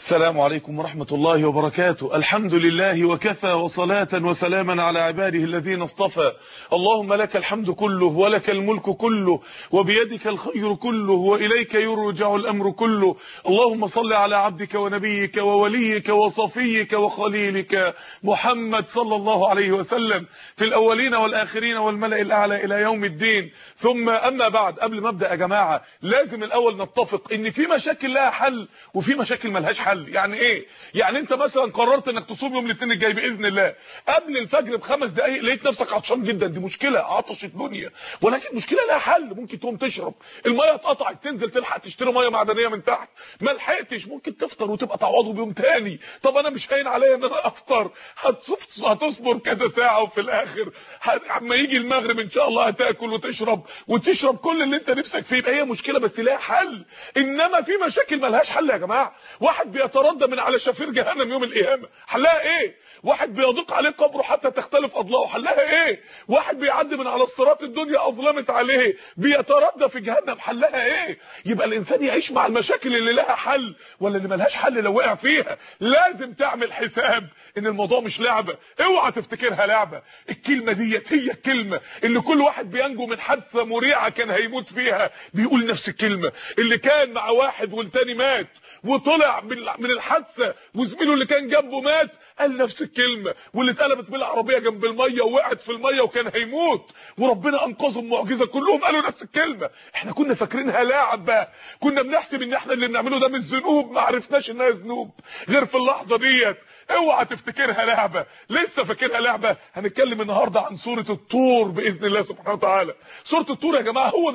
السلام عليكم ورحمة الله وبركاته. الحمد لله وكفى وصلاة وسلاما على عباده الذين اصطفى. اللهم لك الحمد كله ولك الملك كله وبيدك الخير كله وإليك يرجع الأمر كله. اللهم صل على عبدك ونبيك ووليك وصفيك وخليلك محمد صلى الله عليه وسلم في الأولين والآخرين والملأ الأعلى إلى يوم الدين. ثم أما بعد، قبل ما أبدأ يا جماعة لازم الأول نتفق إن في مشاكل لها حل وفي مشاكل ملهاش حل. يعني ايه؟ يعني انت مثلا قررت انك تصوم يوم الاثنين الجاي باذن الله، قبل الفجر ب5 دقائق لقيت نفسك عطشان جدا، دي مشكله، عطش الدنيا، ولكن مشكله لها حل. ممكن تقوم تشرب، الميه اتقطعت تنزل تلحق تشتري ميه معدنيه من تحت، ما لحقتش ممكن تفطر وتبقى تعوضه بيوم تاني. طب انا مش هين عليا ان انا افطر، هتصبر كذا ساعه وفي الاخر اما يجي المغرب ان شاء الله هتاكل وتشرب كل اللي انت نفسك فيه. هي مشكله بس لها حل. انما في مشاكل ملهاش حل يا جماعه. واحد بيتردى من على شفير جهنم يوم القيامه، حلها ايه؟ واحد بيضيق عليه قبره حتى تختلف اضلاعه، حلها ايه؟ واحد بيعدي من على الصراط الدنيا اظلمت عليه بيتردى في جهنم، حلها ايه؟ يبقى الانسان يعيش مع المشاكل اللي لها حل ولا اللي ملهاش حل لو وقع فيها. لازم تعمل حساب ان الموضوع مش لعبه، اوعى تفتكرها لعبه. الكلمه ديت هي الكلمه اللي كل واحد بينجو من حادثه مريعه كان هيموت فيها بيقول نفس الكلمه. اللي كان مع واحد والتاني مات وطلع من الحادثه وزميله اللي كان جنبه مات قال نفس الكلمه. واللي اتقلبت بالعربيه جنب الميه ووقعت في الميه وكان هيموت وربنا انقذهم معجزه كلهم قالوا نفس الكلمه. احنا كنا فاكرينها لعبه، كنا بنحسب ان احنا اللي بنعمله ده مش ذنوب، ما عرفناش انها ذنوب غير في اللحظه ديت. اوعى تفتكرها لعبه. لسه فاكرها لعبه؟ هنتكلم النهارده عن سوره الطور باذن الله سبحانه وتعالى. سوره الطور يا جماعه هو ده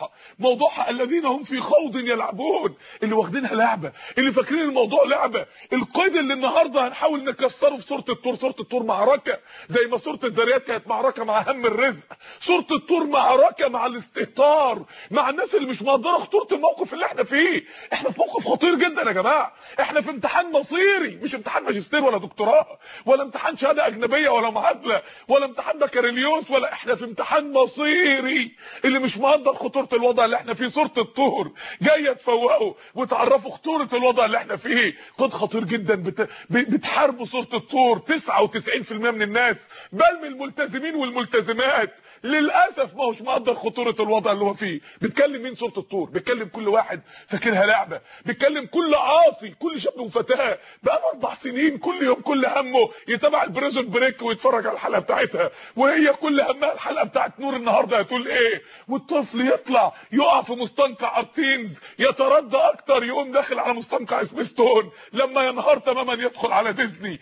موضوعها الذين هم في خوض يلعبون، اللي واخدينها لعبه، اللي فاكرين الموضوع لعبه. القيد اللي النهارده هنحاول نكسره في سوره الطور. سوره الطور معركه زي ما سوره الذريات كانت معركه مع هم الرزق، سوره الطور معركه مع الاستهتار، مع الناس اللي مش مقدره خطوره الموقف اللي احنا فيه. احنا في موقف خطير جدا يا جماعه. احنا في امتحان مصيري، مش امتحان ماجستير ولا دكتوراه ولا امتحان شهاده اجنبيه ولا معادله ولا امتحان بكالوريوس، ولا احنا في امتحان مصيري. اللي مش مقدر خطوره الوضع اللي احنا فيه سوره الطور جايه تفوقه وتعرفوا خطوره الوضع اللي احنا فيه. قد خطير جدا بتحاربوا سوره الطور 99% من الناس، بل من الملتزمين والملتزمات للاسف ما هوش مقدر خطوره الوضع اللي هو فيه. بتكلم مين سوره الطور؟ بتكلم كل واحد فاكرها لعبه، بتكلم كل عاصي، كل شاب وفتاه بقى 4 سنين كل يوم كل همه يتابع البريزون بريك ويتفرج على الحلقه بتاعتها، وهي كل همها الحلقه بتاعت نور النهارده هتقول ايه. والطفل يطلع يقع في مستنقع ارتينز يتردى اكتر يقوم داخل على مستنقع سبيستون، لما ينهار تماما يدخل على ديزني.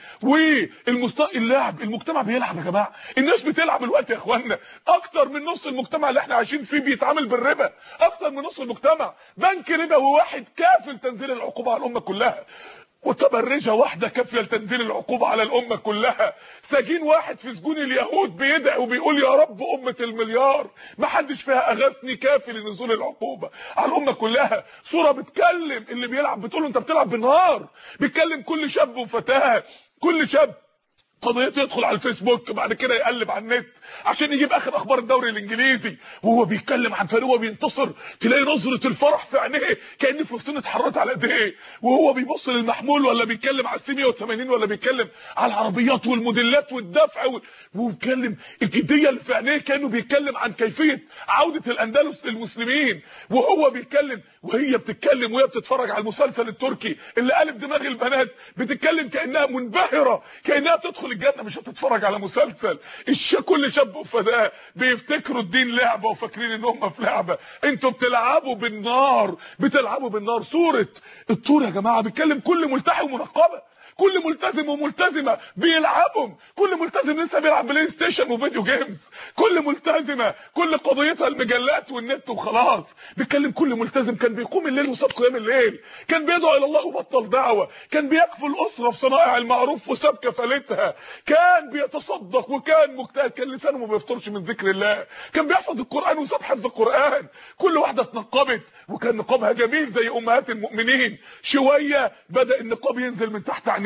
اللعب، المجتمع بيلعب يا جماعه. الناس بتلعب الوقت يا اخوانا. اكتر من نص المجتمع اللي احنا عايشين فيه بيتعامل بالربا، اكتر من نص المجتمع بنك ربا وواحد كافل تنزيل العقوبه على الامه كلها، وتبرجه واحده كافيه لتنزيل العقوبه على الامه كلها، سجين واحد في سجون اليهود بيدعي وبيقول يا رب امه المليار ما حدش فيها اغاثني كافي لنزول العقوبه على الامه كلها. صوره بتكلم اللي بيلعب، بتقول له انت بتلعب بالنار. بتكلم كل شاب وفتاه، كل شاب قضيته يدخل على الفيسبوك بعد كده يقلب على النت عشان يجيب اخر اخبار الدوري الانجليزي وهو بيتكلم عن فريق وهو بينتصر، تلاقي نظره الفرح في عينيه كأن فلسطين اتحررت على ايديه، وهو بيبص للمحمول ولا بيتكلم على السي 180 ولا بيتكلم على العربيات والموديلات والدفع وبيتكلم الجديه اللي في عينيه كانه بيتكلم عن كيفيه عوده الاندلس للمسلمين، وهو بيتكلم وهي بتتكلم وهي بتتفرج على المسلسل التركي اللي قلب دماغ البنات، بتتكلم كانها منبهره، كانها بتدخل الجنه مش هتتفرج على مسلسل. كل شاب وفتاه بيفتكروا الدين لعبه وفاكرين ان هم في لعبه. انتوا بتلعبوا بالنار، بتلعبوا بالنار. سوره الطور يا جماعه بيتكلم كل ملتحي ومنقبه، كل ملتزم وملتزمه بيلعبوا، كل ملتزم لسه بيلعب بلاي ستيشن وفيديو جيمز، كل ملتزمه كل قضيتها المجلات والنت وخلاص. بيتكلم كل ملتزم كان بيقوم الليل وساب قيام الليل، كان بيدعو الى الله وبطل دعوه، كان بيكفل الاسره في صنائع المعروف وساب كفالتها، كان بيتصدق وكان مجتهد، كان لسانه ما بيفطرش من ذكر الله، كان بيحفظ القران وساب حفظ القران. كل واحده اتنقبت وكان نقابها جميل زي امهات المؤمنين. شويه بدا النقاب ينزل من تحت عينيها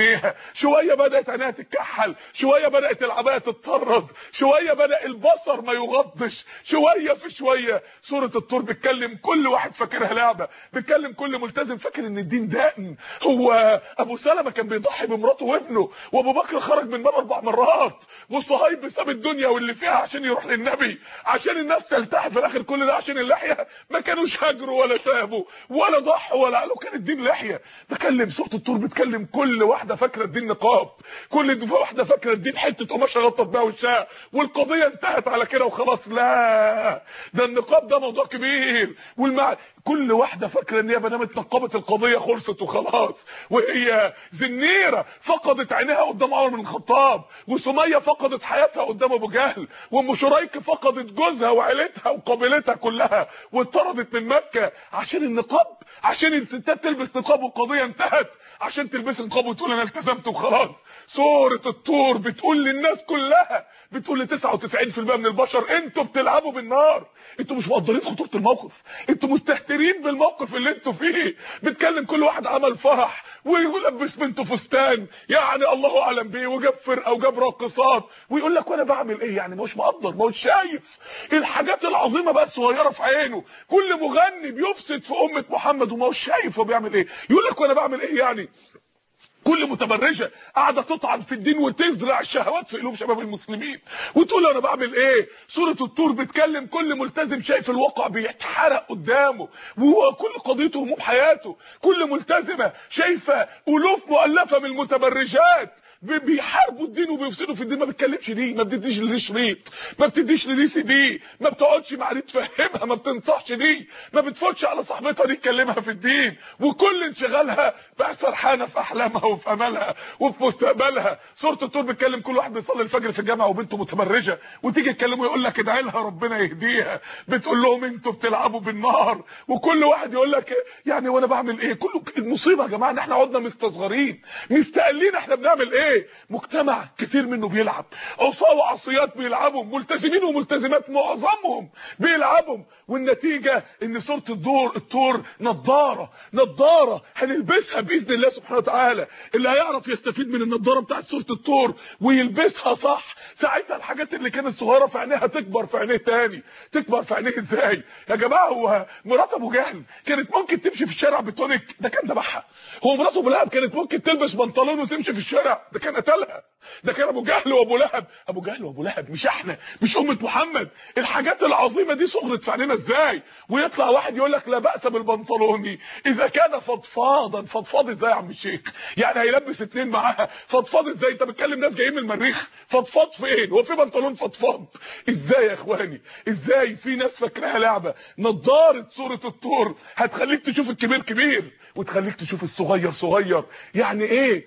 عينيها، شويه بدات عينيها تتكحل، شويه بدات العبايه تتطرز، شويه بدا البصر ما يغضش، شويه في شويه. سوره الطور بتكلم كل واحد فاكرها لعبه، بتكلم كل ملتزم فاكر ان الدين دائم. هو ابو سلمة كان بيضحي بمراته وابنه، وابو بكر خرج من باب 4 مرات، وصهيب ساب الدنيا واللي فيها عشان يروح للنبي، عشان الناس تلتحي في الاخر. كل ده عشان اللحيه. ما كانوش هاجروا ولا تابوا ولا ضحوا ولا قالوا كان الدين لحيه. بكلم سوره الطور بتكلم كل واحده فاكره الدين نقاب، كل واحده فاكره الدين حته قماشه غطت بها وشها، والقضيه انتهت على كده وخلاص. لا، ده النقاب ده موضوع كبير. كل واحده فاكره ان هي ما دام اتنقبت القضيه خلصت وخلاص. وهي زنيره فقدت عينيها قدام عمر بن الخطاب، وسميه فقدت حياتها قدام ابو جهل، وام شريك فقدت جوزها وعيلتها وقبيلتها كلها واتطردت من مكه عشان النقاب، عشان الستات تلبس نقاب والقضيه انتهت، عشان تلبس نقاب وتقول انا التزمت وخلاص. سوره الطور بتقول للناس كلها، بتقول ل 99% من البشر انتوا بتلعبوا بالنار، انتوا مش مقدرين خطوره الموقف، انتوا مستهترين بالموقف اللي انتوا فيه. بتكلم كل واحد عمل فرح ويلبس بنته فستان يعني الله اعلم بيه، وجاب فرقه وجاب راقصات، ويقول لك وانا بعمل ايه يعني؟ مش مقدر، ما هو شايف الحاجات العظيمه بقى صغيره في عينه. كل مغني بيفسد في امه محمد وما هو شايف هو بيعمل ايه. يقول لك وانا بعمل ايه يعني؟ كل متبرجه قاعده تطعن في الدين وتزرع الشهوات في قلوب شباب المسلمين وتقول انا بعمل ايه. سوره الطور بتكلم كل ملتزم شايف الواقع بيتحرق قدامه وهو كل قضيته هموم حياته. كل ملتزمه شايفه الوف مؤلفه من المتبرجات بيحاربوا الدين وبيفسدوا في الدين. ما بتكلمش دي، ما بتديش لدي شريط، ما بتديش لدي سي دي، ما بتقعدش مع دي تفهمها، ما بتنصحش دي، ما بتفوتش على صاحبتها دي تكلمها في الدين، وكل انشغالها بقى سرحانه في احلامها وفي امالها وفي مستقبلها. سوره الطور بتكلم كل واحد بيصلي الفجر في الجامعه وبنته متبرجه، وتيجي تكلمه يقول لك ادعي لها ربنا يهديها. بتقول لهم انتوا بتلعبوا بالنار، وكل واحد يقول لك يعني وانا بعمل ايه؟ كله المصيبه يا جماعه ان احنا قعدنا مستصغرين مستقلين احنا بنعمل ايه. مجتمع كتير منه بيلعب، عصاه وعصيات بيلعبوا، ملتزمين وملتزمات معظمهم بيلعبوا، والنتيجه ان سوره الطور نضاره هنلبسها باذن الله سبحانه وتعالى. اللي هيعرف يستفيد من النضاره بتاعت سوره الطور ويلبسها صح، ساعتها الحاجات اللي كانت صغيره في عينيها تكبر في عينيه تاني. تكبر في عينيه ازاي يا جماعه؟ هو مرات ابو جهل كانت ممكن تمشي في الشارع بتونيك، ده كان ذبحها. هو مرات ابو لهب كانت ممكن تلبس بنطلون وتمشي في الشارع، ده كان قتلها. ده كان ابو جهل وابو لهب. ابو جهل وابو لهب مش احنا، مش امه محمد. الحاجات العظيمه دي صغرت في عينينا ازاي؟ ويطلع واحد يقول لك لا باس بالبنطلون اذا كان فضفاضا. فضفاض ازاي يا عم الشيخ؟ يعني هيلبس اتنين معاها؟ فضفاض ازاي؟ انت بتكلم ناس جايين من المريخ، فضفاض فين؟ هو في بنطلون فضفاض ازاي يا اخواني؟ ازاي في ناس فاكراها لعبه؟ نضاره سوره الطور هتخليك تشوف الكبير كبير وتخليك تشوف الصغير صغير. يعني ايه؟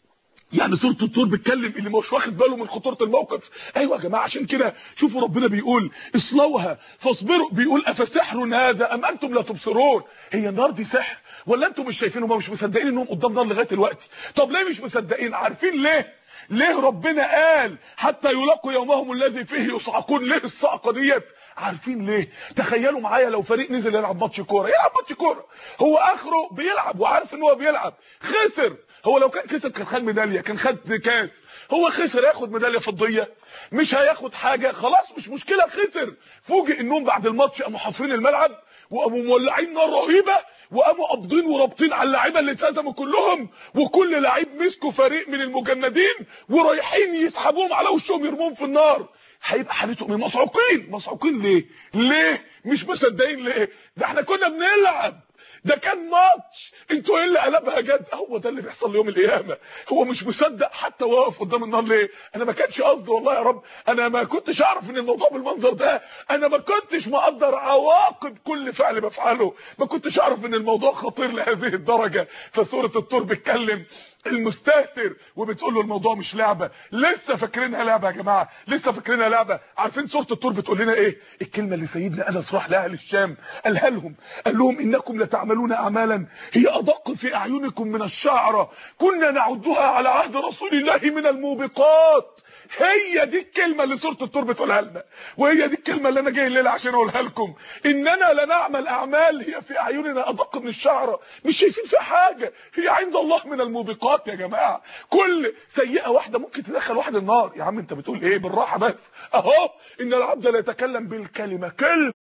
يعني سوره الطور بتكلم اللي مش واخد باله من خطوره الموقف. ايوه يا جماعه، عشان كده شوفوا ربنا بيقول اصلوها فاصبروا، بيقول افسحر هذا ام انتم لا تبصرون. هي النار دي سحر ولا انتم مش شايفين؟ وما مش مصدقين انهم قدام نار لغايه دلوقتي. طب ليه مش مصدقين؟ عارفين ليه ربنا قال حتى يلاقوا يومهم الذي فيه يصعقون؟ ليه الصعقه ديت؟ عارفين ليه؟ تخيلوا معايا لو فريق نزل يلعب ماتش كوره، يلعب ماتش كوره هو اخره بيلعب وعارف ان هو بيلعب، خسر. هو لو كان كسب كان خد ميداليه، كان خد كاس. هو خسر، ياخد ميداليه فضيه؟ مش هياخد حاجه، خلاص مش مشكله، خسر. فوجئ انهم بعد الماتش قاموا حافرين الملعب وقاموا مولعين نار رهيبه وقاموا قابضين ورابطين على اللعيبه اللي اتهزموا كلهم، وكل لعيب مسكوا فريق من المجندين ورايحين يسحبوهم على وشهم يرموهم في النار. هيبقى حالتهم مسعوقين ليه مش مصدقين ليه؟ ده احنا كنا بنلعب، ده كان ماتش، انتوا ايه اللي قلبها جد؟ هو ده اللي بيحصل يوم القيامه. هو مش مصدق حتى واقف قدام النار. ليه؟ انا ما كانش قصدي والله يا رب، انا ما كنتش اعرف ان الموضوع بالمنظر ده، انا ما كنتش مقدر عواقب كل فعل بفعله، ما كنتش اعرف ان الموضوع خطير لهذه الدرجه. فسوره الطور بتكلم المستهتر وبتقول له الموضوع مش لعبه. لسه فاكرينها لعبه يا جماعه، لسه فاكرينها لعبه. عارفين سوره الطور بتقول لنا ايه؟ الكلمه اللي سيدنا انس راح لاهل الشام قالها لهم، قال لهم انكم لتعملون اعمالا هي ادق في اعينكم من الشعره كنا نعدها على عهد رسول الله من الموبقات. هي دي الكلمه اللي سوره الطور بتقولها لنا، وهي دي الكلمه اللي انا جاي الليله عشان اقولها لكم. اننا لنعمل اعمال هي في اعيننا ادق من الشعره، مش شايفين فيها حاجه، هي عند الله من الموبقات يا جماعه. كل سيئه واحده ممكن تدخل واحد النار. يا عم انت بتقول ايه؟ بالراحه بس. اهو ان العبد لا يتكلم بالكلمه، كلمه